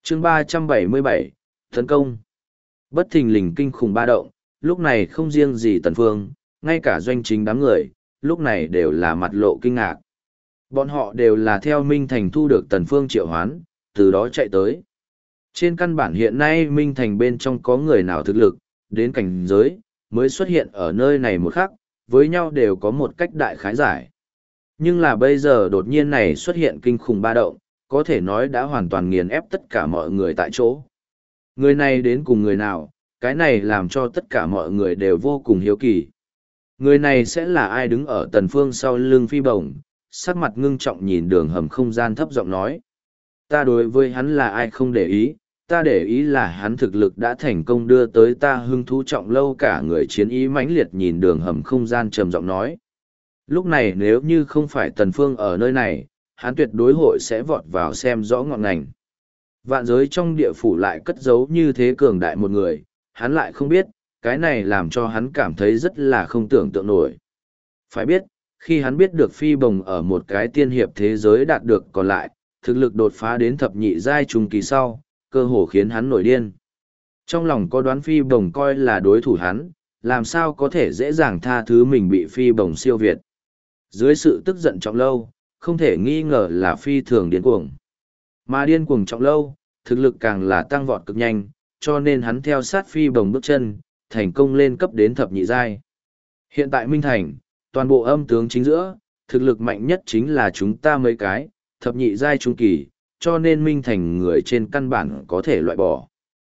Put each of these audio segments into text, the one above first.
chương 377, tấn công. Bất thình lình kinh khủng ba động, lúc này không riêng gì Tần Phương, ngay cả doanh chính đám người, lúc này đều là mặt lộ kinh ngạc. Bọn họ đều là theo Minh Thành thu được Tần Phương triệu hoán, từ đó chạy tới. Trên căn bản hiện nay Minh Thành bên trong có người nào thực lực, đến cảnh giới, mới xuất hiện ở nơi này một khắc, với nhau đều có một cách đại khái giải. Nhưng là bây giờ đột nhiên này xuất hiện kinh khủng ba động, có thể nói đã hoàn toàn nghiền ép tất cả mọi người tại chỗ. Người này đến cùng người nào, cái này làm cho tất cả mọi người đều vô cùng hiếu kỳ. Người này sẽ là ai đứng ở Tần Phương sau lưng Phi Bồng, sắc mặt ngưng trọng nhìn đường hầm không gian thấp giọng nói. Ta đối với hắn là ai không để ý, ta để ý là hắn thực lực đã thành công đưa tới ta hưng thú trọng lâu cả người chiến ý mãnh liệt nhìn đường hầm không gian trầm giọng nói. Lúc này nếu như không phải Tần Phương ở nơi này, hắn tuyệt đối hội sẽ vọt vào xem rõ ngọn ngành. Vạn giới trong địa phủ lại cất giấu như thế cường đại một người, hắn lại không biết, cái này làm cho hắn cảm thấy rất là không tưởng tượng nổi. Phải biết, khi hắn biết được Phi Bồng ở một cái tiên hiệp thế giới đạt được còn lại, thực lực đột phá đến thập nhị giai trung kỳ sau, cơ hồ khiến hắn nổi điên. Trong lòng có đoán Phi Bồng coi là đối thủ hắn, làm sao có thể dễ dàng tha thứ mình bị Phi Bồng siêu việt. Dưới sự tức giận Trọng Lâu, không thể nghi ngờ là phi thường điên cuồng. Mà điên cuồng Trọng Lâu, thực lực càng là tăng vọt cực nhanh, cho nên hắn theo sát Phi Bồng bước chân, thành công lên cấp đến thập nhị giai. Hiện tại Minh Thành, toàn bộ âm tướng chính giữa, thực lực mạnh nhất chính là chúng ta mấy cái, thập nhị giai trung kỳ, cho nên Minh Thành người trên căn bản có thể loại bỏ.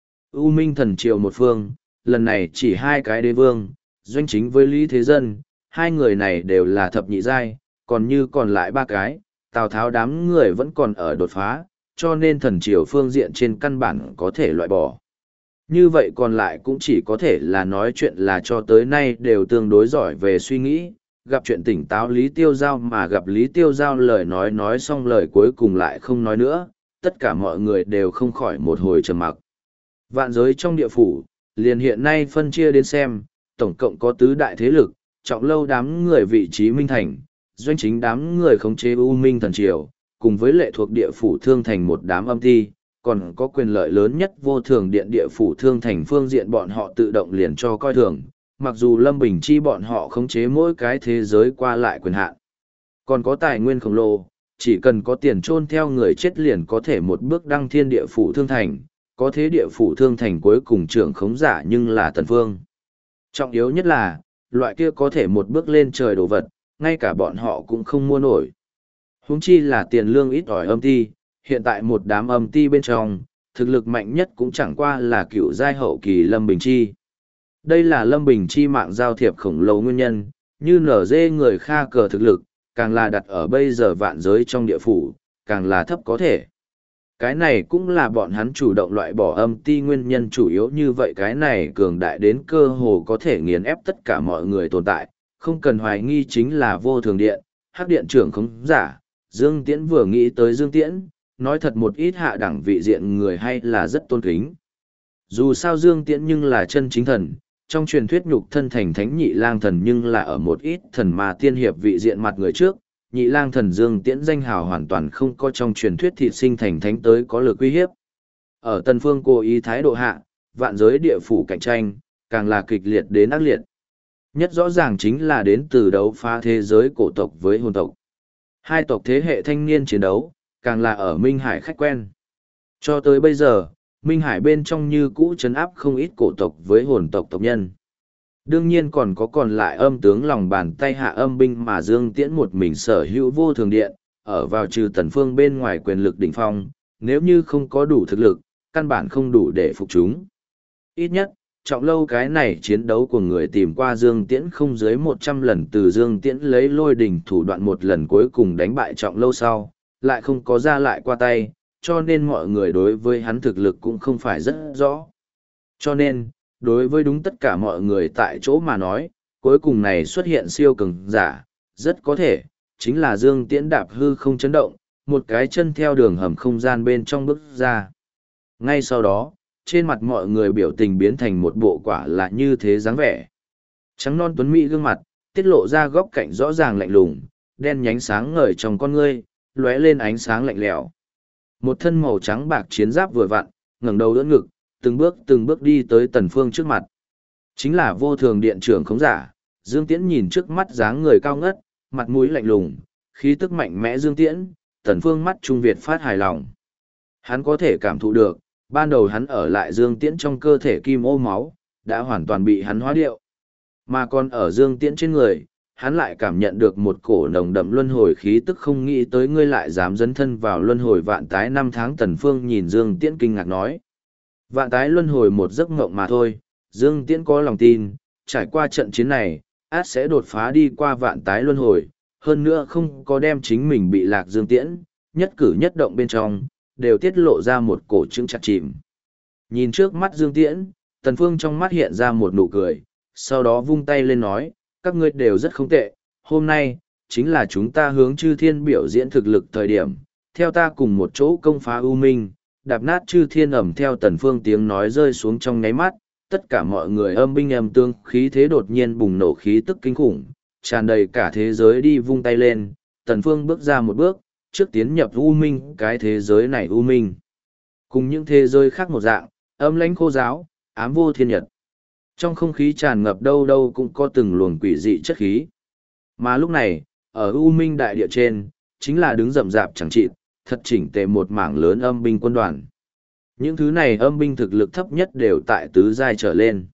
U Minh Thần Triều một phương, lần này chỉ hai cái đế vương, doanh chính với Lý Thế Dân, hai người này đều là thập nhị giai, còn như còn lại ba cái, Tào Tháo đám người vẫn còn ở đột phá, cho nên Thần Triều phương diện trên căn bản có thể loại bỏ. Như vậy còn lại cũng chỉ có thể là nói chuyện là cho tới nay đều tương đối giỏi về suy nghĩ, gặp chuyện tỉnh táo Lý Tiêu Giao mà gặp Lý Tiêu Giao lời nói xong lời cuối cùng lại không nói nữa, tất cả mọi người đều không khỏi một hồi trầm mặc. Vạn giới trong địa phủ, liền hiện nay phân chia đến xem, tổng cộng có tứ đại thế lực, Trọng Lâu đám người vị trí Minh Thành, doanh chính đám người khống chế U Minh Thần Triều, cùng với lệ thuộc địa phủ Thương Thành một đám âm ti, còn có quyền lợi lớn nhất Vô Thường Điện địa phủ Thương Thành phương diện bọn họ tự động liền cho coi thường, mặc dù Lâm Bình Chi bọn họ khống chế mỗi cái thế giới qua lại quyền hạn. Còn có tài nguyên khổng lồ, chỉ cần có tiền chôn theo người chết liền có thể một bước đăng thiên địa phủ Thương Thành, có thế địa phủ Thương Thành cuối cùng trưởng khống giả nhưng là Tần Phương. Trọng yếu nhất là, loại kia có thể một bước lên trời đồ vật, ngay cả bọn họ cũng không mua nổi. Huống chi là tiền lương ít ỏi âm ti, hiện tại một đám âm ti bên trong, thực lực mạnh nhất cũng chẳng qua là cựu giai hậu kỳ Lâm Bình Chi. Đây là Lâm Bình Chi mạng giao thiệp khổng lồ nguyên nhân, như nở dê người kha cờ thực lực, càng là đặt ở bây giờ vạn giới trong địa phủ, càng là thấp có thể. Cái này cũng là bọn hắn chủ động loại bỏ âm ti nguyên nhân chủ yếu như vậy cái này cường đại đến cơ hồ có thể nghiền ép tất cả mọi người tồn tại, không cần hoài nghi chính là Vô Thường Điện, Hắc Điện trưởng không giả, Dương Tiễn vừa nghĩ tới Dương Tiễn, nói thật một ít hạ đẳng vị diện người hay là rất tôn kính. Dù sao Dương Tiễn nhưng là chân chính thần, trong truyền thuyết nhục thân thành thánh nhị lang thần nhưng là ở một ít thần mà tiên hiệp vị diện mặt người trước, nhị lang thần Dương Tiễn danh hào hoàn toàn không có trong truyền thuyết thịt sinh thành thánh tới có lực uy hiếp. Ở Tân Phương cố ý thái độ hạ, vạn giới địa phủ cạnh tranh, càng là kịch liệt đến ác liệt. Nhất rõ ràng chính là đến từ đấu phá thế giới cổ tộc với hồn tộc. Hai tộc thế hệ thanh niên chiến đấu, càng là ở Minh Hải khách quen. Cho tới bây giờ, Minh Hải bên trong như cũ trấn áp không ít cổ tộc với hồn tộc tộc nhân. Đương nhiên còn lại âm tướng lòng bàn tay hạ âm binh mà Dương Tiễn một mình sở hữu Vô Thường Điện, ở vào trừ Tần Phương bên ngoài quyền lực đỉnh phong, nếu như không có đủ thực lực, căn bản không đủ để phục chúng. Ít nhất, Trọng Lâu cái này chiến đấu của người tìm qua Dương Tiễn không dưới 100 lần từ Dương Tiễn lấy lôi đỉnh thủ đoạn một lần cuối cùng đánh bại Trọng Lâu sau, lại không có ra lại qua tay, cho nên mọi người đối với hắn thực lực cũng không phải rất rõ. Cho nên, đối với đúng tất cả mọi người tại chỗ mà nói, cuối cùng này xuất hiện siêu cường giả, rất có thể, chính là Dương Tiễn đạp hư không chấn động, một cái chân theo đường hầm không gian bên trong bước ra. Ngay sau đó, trên mặt mọi người biểu tình biến thành một bộ quả là như thế dáng vẻ. Trắng non tuấn mỹ gương mặt, tiết lộ ra góc cạnh rõ ràng lạnh lùng, đen nhánh sáng ngời trong con ngươi, lóe lên ánh sáng lạnh lẽo. Một thân màu trắng bạc chiến giáp vừa vặn, ngẩng đầu đỡ ngực, từng bước đi tới Tần Phương trước mặt. Chính là vô thường điện trưởng khống giả, Dương Tiễn nhìn trước mắt dáng người cao ngất, mặt mũi lạnh lùng, khí tức mạnh mẽ Dương Tiễn, Tần Phương mắt trung Việt phát hài lòng. Hắn có thể cảm thụ được, ban đầu hắn ở lại Dương Tiễn trong cơ thể kim ô máu, đã hoàn toàn bị hắn hóa điệu. Mà còn ở Dương Tiễn trên người, hắn lại cảm nhận được một cổ nồng đậm luân hồi khí tức, không nghĩ tới ngươi lại dám dấn thân vào luân hồi vạn tái 5 tháng. Tần Phương nhìn Dương Tiễn kinh ngạc nói. Vạn tái luân hồi một giấc mộng mà thôi, Dương Tiễn có lòng tin, trải qua trận chiến này, át sẽ đột phá đi qua vạn tái luân hồi, hơn nữa không có đem chính mình bị lạc. Dương Tiễn, nhất cử nhất động bên trong, đều tiết lộ ra một cổ trứng chặt chìm. Nhìn trước mắt Dương Tiễn, Tần Phương trong mắt hiện ra một nụ cười, sau đó vung tay lên nói, các ngươi đều rất không tệ, hôm nay, chính là chúng ta hướng chư thiên biểu diễn thực lực thời điểm, theo ta cùng một chỗ công phá U Minh, đạp nát chư thiên. Ẩm theo Tần Phương tiếng nói rơi xuống trong nháy mắt, tất cả mọi người âm binh âm tương, khí thế đột nhiên bùng nổ khí tức kinh khủng, tràn đầy cả thế giới. Đi vung tay lên, Tần Phương bước ra một bước, trước tiến nhập U Minh. Cái thế giới này U Minh, cùng những thế giới khác một dạng, âm lãnh khô giáo, ám vô thiên nhật. Trong không khí tràn ngập đâu đâu cũng có từng luồng quỷ dị chất khí. Mà lúc này, ở U Minh đại địa trên, chính là đứng rậm rạp chẳng chịt, thật chỉnh tề một mảng lớn âm binh quân đoàn. Những thứ này âm binh thực lực thấp nhất đều tại tứ giai trở lên.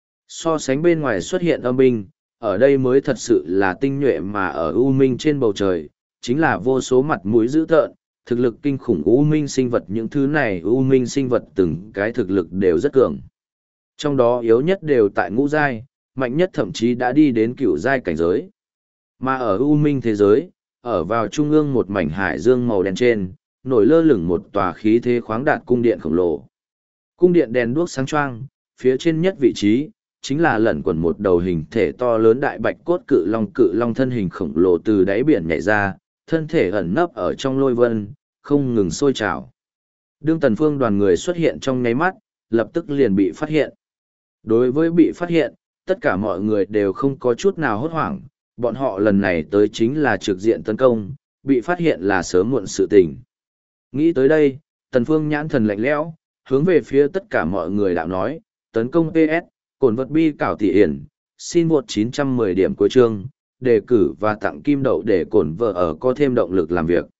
So sánh bên ngoài xuất hiện âm binh, ở đây mới thật sự là tinh nhuệ. Mà ở U Minh trên bầu trời, chính là vô số mặt mũi dữ tợn, thực lực kinh khủng U Minh sinh vật. Những thứ này U Minh sinh vật từng cái thực lực đều rất cường. Trong đó yếu nhất đều tại ngũ giai, mạnh nhất thậm chí đã đi đến cửu giai cảnh giới. Mà ở U Minh thế giới, ở vào trung ương một mảnh hải dương màu đen trên, nổi lơ lửng một tòa khí thế khoáng đạt cung điện khổng lồ. Cung điện đèn đuốc sáng choang, phía trên nhất vị trí, chính là lẩn quẩn một đầu hình thể to lớn đại bạch cốt cự long thân hình khổng lồ từ đáy biển nhảy ra, thân thể ẩn nấp ở trong lôi vân, không ngừng sôi trào. Đương Tần Phương đoàn người xuất hiện trong nháy mắt, lập tức liền bị phát hiện. Đối với bị phát hiện, tất cả mọi người đều không có chút nào hốt hoảng, bọn họ lần này tới chính là trực diện tấn công, bị phát hiện là sớm muộn sự tình. Nghĩ tới đây, Tần Phương nhãn thần lạnh lẽo, hướng về phía tất cả mọi người đạo nói, tấn công PS, cổn vật bi cảo tỷ hiển, xin vượt 910 điểm cuối chương, đề cử và tặng kim đậu để cổn vợ ở có thêm động lực làm việc.